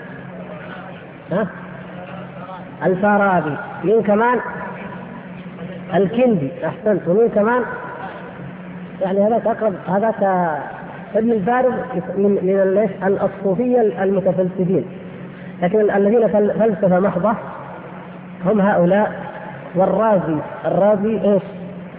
الفارابي. مين كمان؟ الكندي. احسنت. ومين كمان؟ يعني هذاك اقرب، هذاك ابن الفارض من الصوفية المتفلسفين، لكن الذين فلسفة محضة هم هؤلاء. والرازي ايش؟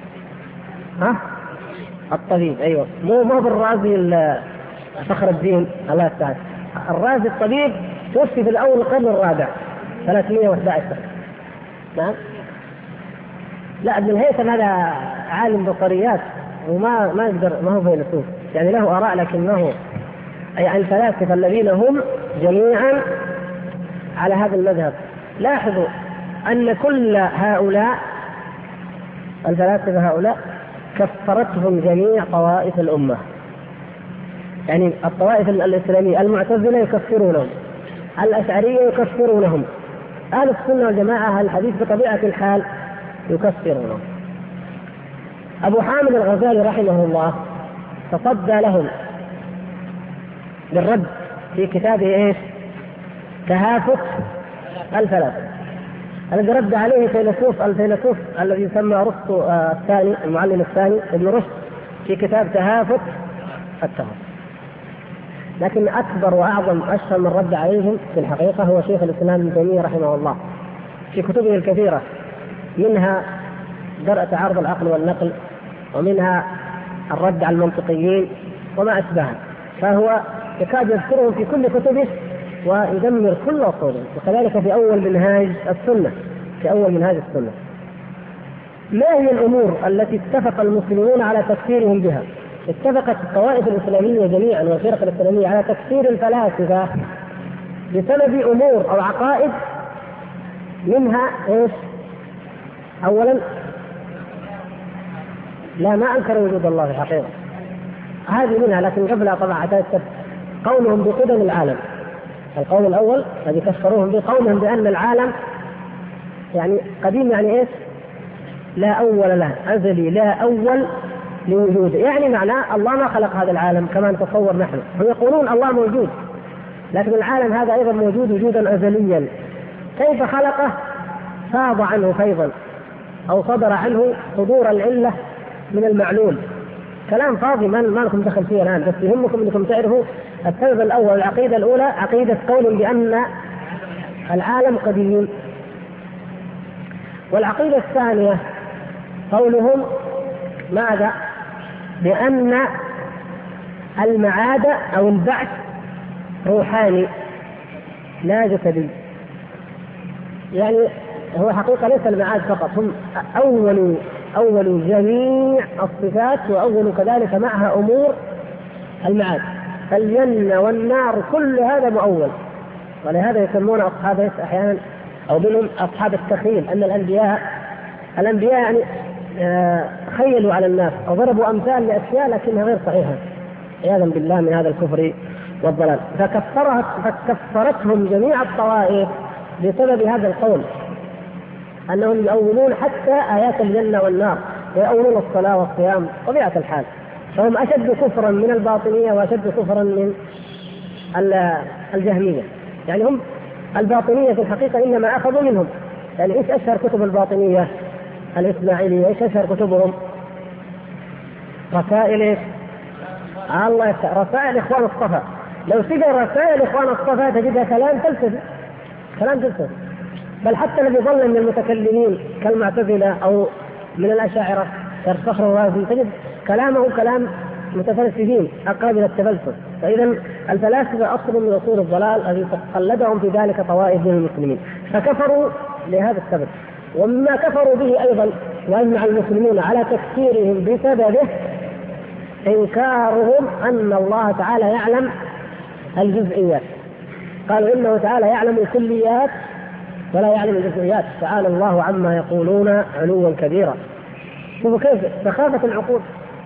الطبيب. ايوه مو بالرازي فخر الدين الله يستعان، الرازي الطبيب توفي في الاول القرن الرابع 311. نعم. لا ابن الهيثم هذا عالم بصريات وما يقدر، ما هو فيلسوف، يعني له آراء لكن ما هو، يعني الفلاسفة الذين هم جميعا على هذا المذهب. لاحظوا أن كل هؤلاء الفلاسفة هؤلاء كفرتهم جميع طوائف الأمة، يعني الطوائف الإسلامية المعتزلة يكفرونهم، الأشعرية يكفرونهم، أهل السنة والجماعة أهل الحديث بطبيعة الحال يكفرونهم. أبو حامد الغزالي رحمه الله تصدى لهم بالرد في كتابه ايش؟ تهافت الفلاسفة، الذي رد عليه الفيلسوف الذي يسمى ارسطو الثاني، المعلم الثاني ابن رشد، في كتاب تهافت التهافت. لكن اكبر واعظم اشهر من رد عليهم في الحقيقة هو شيخ الاسلام ابن تيمية رحمه الله في كتبه الكثيرة، منها درء تعارض العقل والنقل، ومنها الرد على المنطقيين وما أشبهه، فهو يكاد يذكرهم في كل كتبه ويدمر كل أصولهم. وكذلك في أول منهاج السنة. ما هي الأمور التي اتفق المسلمون على تكفيرهم بها؟ اتفقت الطوائف الإسلامية جميعا والفرق الإسلامية على تكفير الفلاسفة بسبب أمور أو عقائد، منها إيش؟ أولا لا، ما أنكر وجود الله في الحقيقة، هذه منها، لكن قبلها طبعا قولهم بقدم العالم. القول الأول الذي كفروهم بقولهم بأن العالم يعني قديم، يعني إيش؟ لا أول له، أزلي، لا أول لوجوده، يعني معناه الله ما خلق هذا العالم كما نتصور نحن. هم يقولون الله موجود، لكن العالم هذا أيضا موجود وجودا أزليا، كيف خلقه؟ فاض عنه فيضا، أو صدر عنه صدور العلة من المعلول. كلام فاضي ما لكم دخل فيه الآن، بس يهمكم أنكم تعرفوا السبب الأول. العقيدة الأولى عقيدة قول بأن العالم قديم. والعقيدة الثانية قولهم ماذا؟ بأن المعاد أو البعث روحاني لا جسدي. يعني هو حقيقة ليس المعاد فقط، هم أول جميع الصفات، وأول كذلك معها أمور المعاد، الجنة والنار، كل هذا مؤول. ولهذا يسمون أصحاب أحيانا أو منهم أصحاب التخيل، أن الأنبياء يعني خيلوا على الناس أو ضربوا أمثال لأشياء لكنها غير صحيحة، عياذا بالله من هذا الكفر والضلال. فكفرتهم جميع الطوائف بسبب هذا القول، أنهم يؤولون حتى آيات الجنة والنار، ويؤولون الصلاة والصيام طبيعة الحال. فهم أشد كفرا من الباطنية وأشد كفرا من الجهمية. يعني هم الباطنية في الحقيقة إنما أخذوا منهم. يعني إيش أشهر كتب الباطنية الإسماعيلية؟ إيش أشهر كتبهم؟ رسائل الله يفتح، رسائل إخوان الصفا. لو تقرأ رسائل إخوان الصفا تجدها كلام فلسفي. بل حتى الذي ظل من المتكلمين كالمعتزلة أو من الأشاعرة كالفخر الرازي تجد كلامه كلام متفلسفين أقرب إلى التفلسف. فإذا الفلاسفة أصل من أصول الضلال الذي قلدهم في ذلك طوائف من المسلمين، فكفروا لهذا السبب. ومما كفروا به أيضا وأجمع المسلمون على تكفيرهم بسببه إنكارهم أن الله تعالى يعلم الجزئيات. قالوا إنه تعالى يعلم الكليات ولا يعلم الجزئيات، تعالى الله عما يقولون علوا كبيرا. شوفوا كيف سخافة العقول.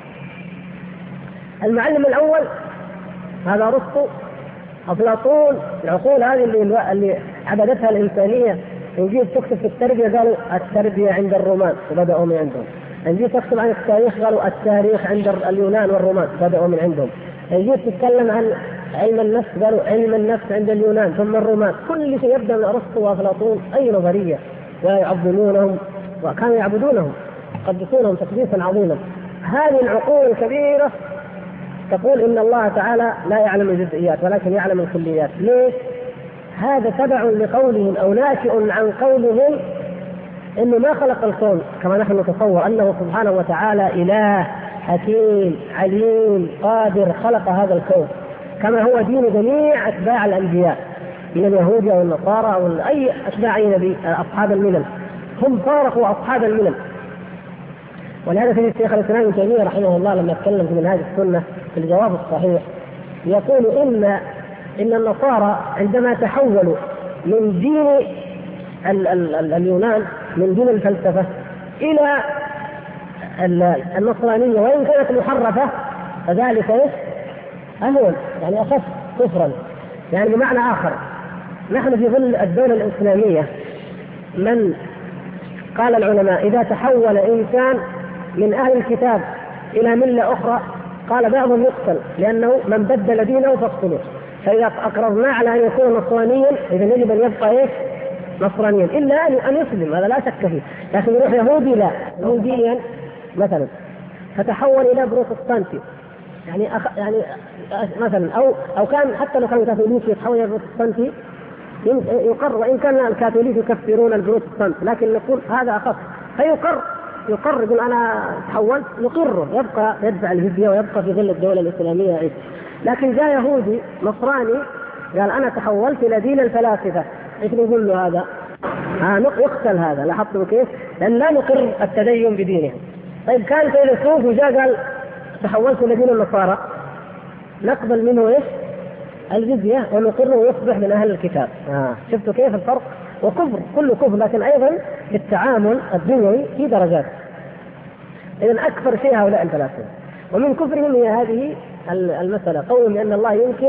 المعلم الأول هذا أرسطو، أفلاطون، العقول هذه اللي عبدتها الإنسانية. نجيب تكتب في التربية قالوا التربية عند الرومان وبدأوا من عندهم. نجيب تكتب عن التاريخ قالوا التاريخ عند اليونان والرومان بدأوا من عندهم. نجيب تتكلم عن علم النفس قالوا علم النفس عند اليونان ثم الرومان. كل شيء يبدأ من أرسطو وأفلاطون أي نظرية، ويعظمونهم وكانوا يعبدونهم يقدسونهم تقديسا عظيما. هذه العقول الكبيرة تقول إن الله تعالى لا يعلم الجزئيات ولكن يعلم الكليات. ليش؟ هذا تبع لقولهم أو ناشئ عن قولهم إنه ما خلق الكون كما نحن نتصور، أنه سبحانه وتعالى إله حكيم عليم قادر خلق هذا الكون كما هو دين جميع أتباع الأنبياء من اليهود أو النصارى أو أي أتباع أي نبي. أصحاب الملل هم فارقوا أصحاب الملل. ولهذا في الشيخ الإسلام ابن تيمية رحمه الله لما يتكلم في منهاج السنة في الجواب الصحيح يقول إن النصارى عندما تحولوا من دين اليونان من دين الفلسفة إلى النصرانية وإن كانت محرفة فذلك أهون، يعني أخف كفرا. يعني بمعنى آخر نحن في ظل الدولة الإسلامية من قال العلماء إذا تحول إنسان من أهل الكتاب إلى ملة أخرى قال بعضهم يقتل لأنه من بدل دينه فاقتلوه. فإذا أقررنا على أن يكون نصرانيا إذا يجب أن يبقى نصرانيا إلا أن يسلم، هذا لا شك فيه. لكن يروح يهودي لا، يهوديا مثلا فتحول إلى بروتستانتي يعني مثلا أو كان حتى لو كان كاثوليكي يتحول إلى بروتستانتي يقر، وإن كان الكاثوليك يكفرون البروتستانت لكن نقول هذا أخف. فيقر يقول أنا تحولت، نقره يبقى يدفع الجزية ويبقى في ظل الدولة الإسلامية عيد. لكن جاء يهودي نصراني قال أنا تحولت إلى دين الفلاسفة، إيش نقول له هذا؟ يقتل هذا. لاحظتوا كيف؟ لأن لا نقر التدين بدينه. طيب كان فيلسوف وجاء قال تحولت إلى دين النصارى نقبل منه إيش؟ الجزية ونقره يصبح من أهل الكتاب. شفتوا كيف الفرق؟ وكفر كله كفر، لكن أيضا بالتعامل الدنيوي في درجات. إذن أكثر شيء هؤلاء الفلاسفة، ومن كفرهم هي هذه المسألة، قولهم بأن الله ينكر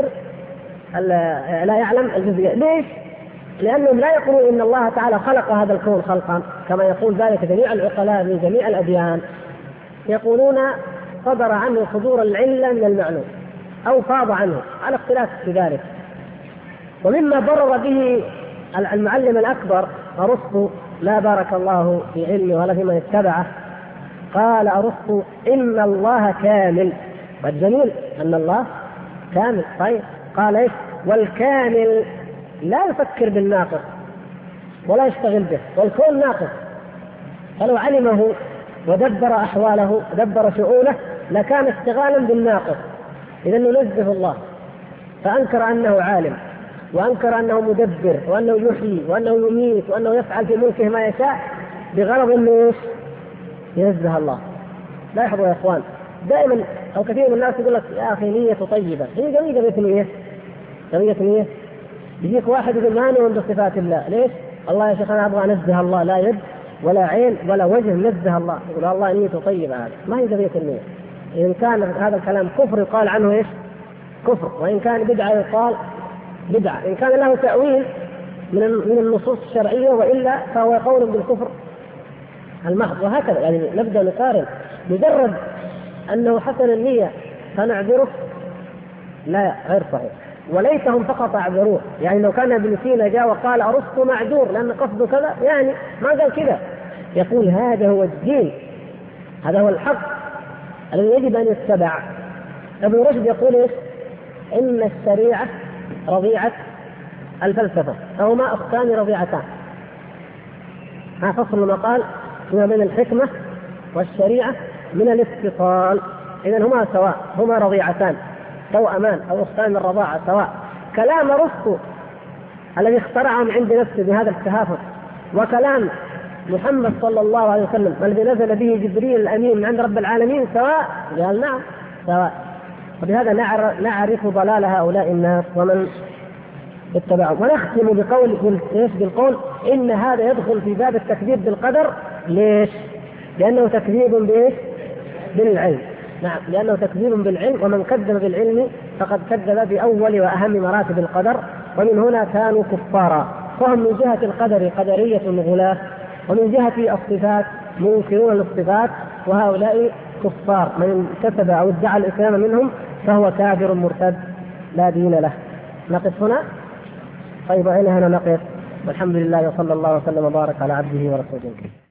لا يعلم الجزية. ليش؟ لأنهم لا يقولون إن الله تعالى خلق هذا الكون خلقا كما يقول ذلك جميع العقلاء من جميع الأديان، يقولون صدر عنه صدور العلة من المعلوم أو فاض عنه، على اختلاف في ذلك. ومما برر به المعلم الأكبر أرسطو، لا بارك الله في علمه ولا فيما يتبعه، قال أرسطو إن الله كامل. والجميل أن الله كامل. طيب قال إيش؟ والكامل لا يفكر بالناقص ولا يشتغل به، والكون ناقص، فلو علمه ودبر أحواله ودبر شؤونه لكان اشتغالا بالناقص. إذا ننزه الله، فأنكر أنه عالم، وأنكر أنه مدبر، وأنه يحيي، وأنه يميت، وأنه يفعل في ملكه ما يشاء بغرض أنه ينزه الله. لاحظوا يا إخوان، دائما أو كثير من الناس يقول لك يا أخي نية طيبة، هي قضية نية، قضية نية. يجيك واحد يقول ما نؤمن بصفات الله، ليش؟ الله يا شيخ أنا أبغى أنزه الله، لا يد ولا عين ولا وجه، نزه الله. يقول الله نيته طيبة، هذا ما هي قضية النية. إن كان هذا الكلام كفر يقال عنه إيش؟ كفر. وإن كان بدعة يقال بدعة. إن كان له تأويل من النصوص الشرعية وإلا فهو قول بالكفر المحض. وهكذا يعني نبدأ نقارن. مجرد أنه حسن النية فنعذره، لا، غير صحيح. وليتهم فقط أعذروه. يعني لو كان ابن سينا جاء وقال أرسطو معذور لأن قصده كذا، يعني ما قال كذا، يقول هذا هو الدين، هذا هو الحق الذي يجب أن يتبع. ابن رشد يقول إيش؟ إن الشريعة رضيعة الفلسفة، أو ما أختان رضيعتان. فصل المقال فيما بين الحكمة والشريعة من الاتصال. إذن هما سواء، هما رضيعتان توأمان أو أختان الرضاعة سواء. كلام أرسطو الذي اخترعه من عند نفسه بهذا التهافت، وكلام محمد صلى الله عليه وسلم الذي نزل به جبريل الأمين من عند رب العالمين سواء. قال نعم سواء. وبهذا نعرف ضلال هؤلاء الناس ومن اتبعهم. ونختم بالقول إن هذا يدخل في باب التكذيب بالقدر. ليش؟ لأنه تكذيب بإيش؟ بالعلم. نعم، لأنه تكذيب بالعلم، ومن كذب بالعلم فقد كذب بأول وأهم مراتب القدر، ومن هنا كانوا كفارا. فهم من جهة القدر قدرية غلاة، ومن جهة الصفات منكرون للصفات، وهؤلاء كفار. من كتب أو ادعى الإسلام منهم فهو كافر مرتد لا دين له. نقف هنا. طيب، وإلى هنا نقف، والحمد لله وصلى الله وسلم وبارك على عبده ورسوله.